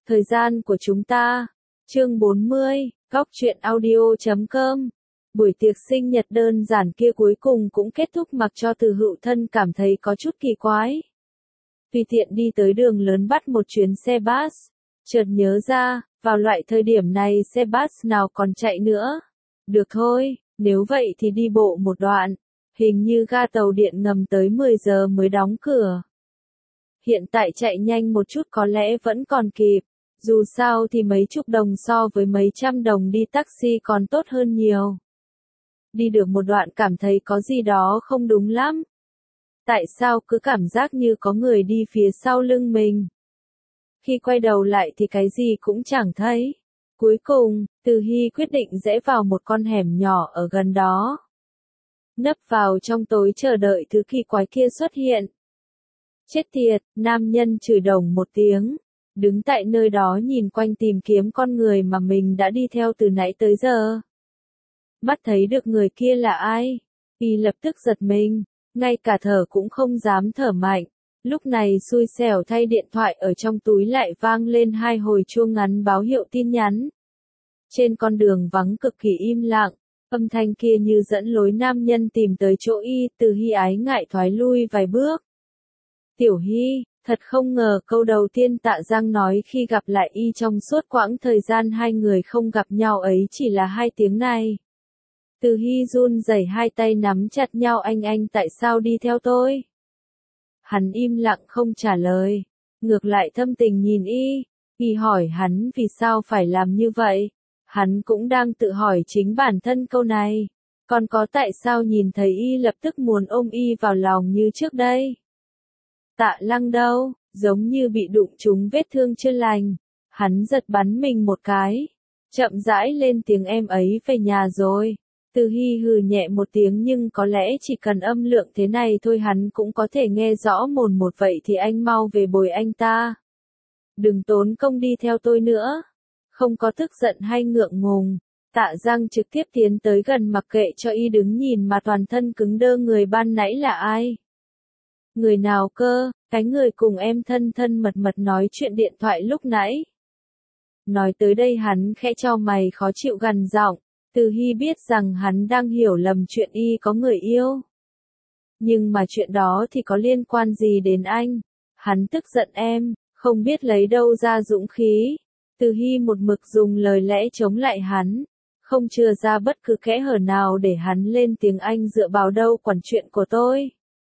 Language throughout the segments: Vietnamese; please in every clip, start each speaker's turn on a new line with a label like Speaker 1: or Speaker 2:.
Speaker 1: Thời gian của chúng ta. Chương 40, Góc truyện audio.com. Buổi tiệc sinh nhật đơn giản kia cuối cùng cũng kết thúc mặc cho Từ Hữu Thân cảm thấy có chút kỳ quái. Tùy tiện đi tới đường lớn bắt một chuyến xe bus, chợt nhớ ra, vào loại thời điểm này xe bus nào còn chạy nữa. Được thôi, nếu vậy thì đi bộ một đoạn. Hình như ga tàu điện ngầm tới 10 giờ mới đóng cửa. Hiện tại chạy nhanh một chút có lẽ vẫn còn kịp. Dù sao thì mấy chục đồng so với mấy trăm đồng đi taxi còn tốt hơn nhiều. Đi được một đoạn cảm thấy có gì đó không đúng lắm. Tại sao cứ cảm giác như có người đi phía sau lưng mình? Khi quay đầu lại thì cái gì cũng chẳng thấy. Cuối cùng, Từ Hy quyết định rẽ vào một con hẻm nhỏ ở gần đó. Nấp vào trong tối chờ đợi thứ kỳ quái kia xuất hiện. Chết tiệt, nam nhân chửi đồng một tiếng. Đứng tại nơi đó nhìn quanh tìm kiếm con người mà mình đã đi theo từ nãy tới giờ. Mắt thấy được người kia là ai? Y lập tức giật mình, ngay cả thở cũng không dám thở mạnh. Lúc này xui xẻo thay điện thoại ở trong túi lại vang lên 2 hồi chuông ngắn báo hiệu tin nhắn. Trên con đường vắng cực kỳ im lặng, âm thanh kia như dẫn lối nam nhân tìm tới chỗ y. Từ Hy ái ngại thoái lui vài bước. Tiểu Hy, thật không ngờ câu đầu tiên Tạ Giang nói khi gặp lại y trong suốt quãng thời gian hai người không gặp nhau ấy chỉ là 2 tiếng này. Từ Hy run rẩy hai tay nắm chặt nhau. Anh tại sao đi theo tôi? Hắn im lặng không trả lời. Ngược lại thâm tình nhìn y. Y hỏi hắn vì sao phải làm như vậy. Hắn cũng đang tự hỏi chính bản thân câu này. Còn có tại sao nhìn thấy y lập tức muốn ôm y vào lòng như trước đây? Tạ Lăng đâu? Giống như bị đụng trúng vết thương chưa lành. Hắn giật bắn mình một cái. Chậm rãi lên tiếng em ấy về nhà rồi. Từ Hy hừ nhẹ một tiếng nhưng có lẽ chỉ cần âm lượng thế này thôi hắn cũng có thể nghe rõ mồn một. Vậy thì anh mau về bồi anh ta. Đừng tốn công đi theo tôi nữa. Không có tức giận hay ngượng ngùng. Tạ Giang trực tiếp tiến tới gần mặc kệ cho y đứng nhìn mà toàn thân cứng đơ. Người ban nãy là ai? Người nào cơ? Cái người cùng em thân thân mật mật nói chuyện điện thoại lúc nãy. Nói tới đây hắn khẽ chau mày khó chịu gằn giọng. Từ Hy biết rằng hắn đang hiểu lầm chuyện y có người yêu. Nhưng mà chuyện đó thì có liên quan gì đến anh? Hắn tức giận em, không biết lấy đâu ra dũng khí. Từ Hy một mực dùng lời lẽ chống lại hắn. Không chừa ra bất cứ kẽ hở nào để hắn lên tiếng. Anh dựa vào đâu quản chuyện của tôi?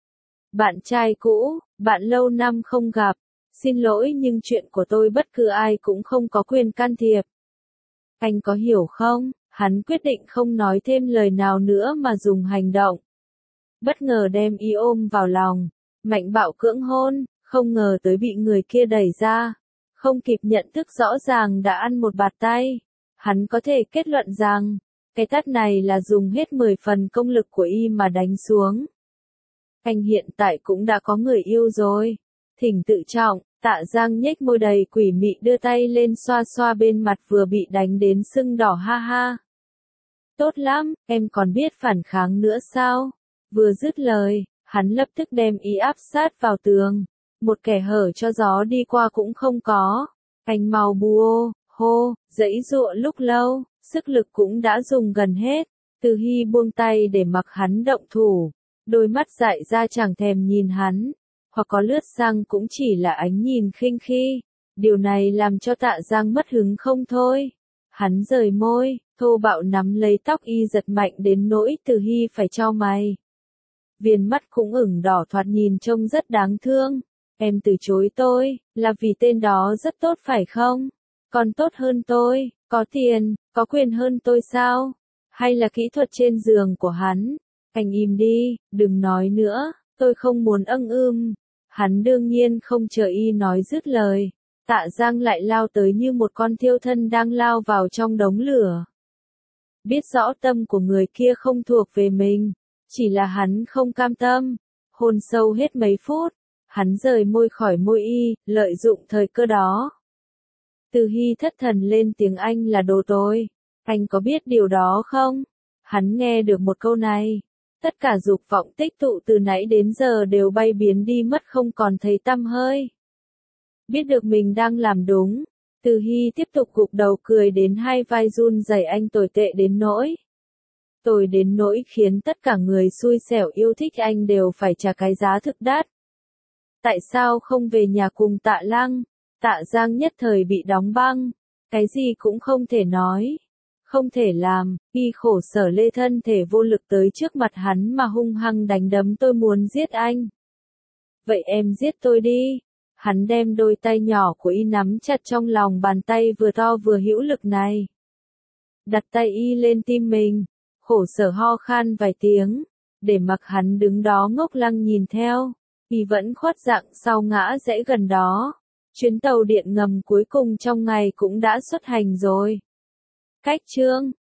Speaker 1: Bạn trai cũ, bạn lâu năm không gặp. Xin lỗi nhưng chuyện của tôi bất cứ ai cũng không có quyền can thiệp. Anh có hiểu không? Hắn quyết định không nói thêm lời nào nữa mà dùng hành động. Bất ngờ đem y ôm vào lòng. Mạnh bạo cưỡng hôn, không ngờ tới bị người kia đẩy ra. Không kịp nhận thức rõ ràng đã ăn một bạt tay. Hắn có thể kết luận rằng, cái tát này là dùng hết 10 phần công lực của y mà đánh xuống. Anh hiện tại cũng đã có người yêu rồi. Thỉnh tự trọng. Tạ Giang nhếch môi đầy quỷ mị đưa tay lên xoa xoa bên mặt vừa bị đánh đến sưng đỏ. Ha ha. Tốt lắm, em còn biết phản kháng nữa sao? Vừa dứt lời, hắn lập tức đem y áp sát vào tường. Một kẻ hở cho gió đi qua cũng không có. Anh mau bua, hô, giãy giụa lúc lâu, sức lực cũng đã dùng gần hết. Từ Hy buông tay để mặc hắn động thủ. Đôi mắt dại ra chẳng thèm nhìn hắn. Hoặc có lướt sang cũng chỉ là ánh nhìn khinh khi. Điều này làm cho Tạ Giang mất hứng không thôi. Hắn rời môi, thô bạo nắm lấy tóc y giật mạnh đến nỗi Từ Hy phải chau mày. Viền mắt cũng ửng đỏ thoạt nhìn trông rất đáng thương. Em từ chối tôi, là vì tên đó rất tốt phải không? Còn tốt hơn tôi, có tiền, có quyền hơn tôi sao? Hay là kỹ thuật trên giường của hắn? Anh im đi, đừng nói nữa, tôi không muốn Hắn đương nhiên không chờ y nói dứt lời. Tạ Giang lại lao tới như một con thiêu thân đang lao vào trong đống lửa. Biết rõ tâm của người kia không thuộc về mình, chỉ là hắn không cam tâm. Hôn sâu hết mấy phút, hắn rời môi khỏi môi y, lợi dụng thời cơ đó. Từ Hy thất thần lên tiếng anh là đồ tồi. Anh có biết điều đó không? Hắn nghe được một câu này. Tất cả dục vọng tích tụ từ nãy đến giờ đều bay biến đi mất không còn thấy tăm hơi. Biết được mình đang làm đúng, Từ Hy tiếp tục gục đầu cười đến hai vai run rẩy, anh tồi tệ đến nỗi. Tồi đến nỗi khiến tất cả người xui xẻo yêu thích anh đều phải trả cái giá thực đắt. Tại sao không về nhà cùng Tạ Lăng? Tạ Giang nhất thời bị đóng băng. Cái gì cũng không thể nói. Không thể làm, y khổ sở lê thân thể vô lực tới trước mặt hắn mà hung hăng đánh đấm, tôi muốn giết anh. Vậy em giết tôi đi. Hắn đem đôi tay nhỏ của y nắm chặt trong lòng bàn tay vừa to vừa hữu lực này. Đặt tay y lên tim mình, khổ sở ho khan vài tiếng, để mặc hắn đứng đó ngốc lăng nhìn theo. Y vẫn khuất dạng sau ngã rẽ gần đó. Chuyến tàu điện ngầm cuối cùng trong ngày cũng đã xuất hành rồi. Cách chương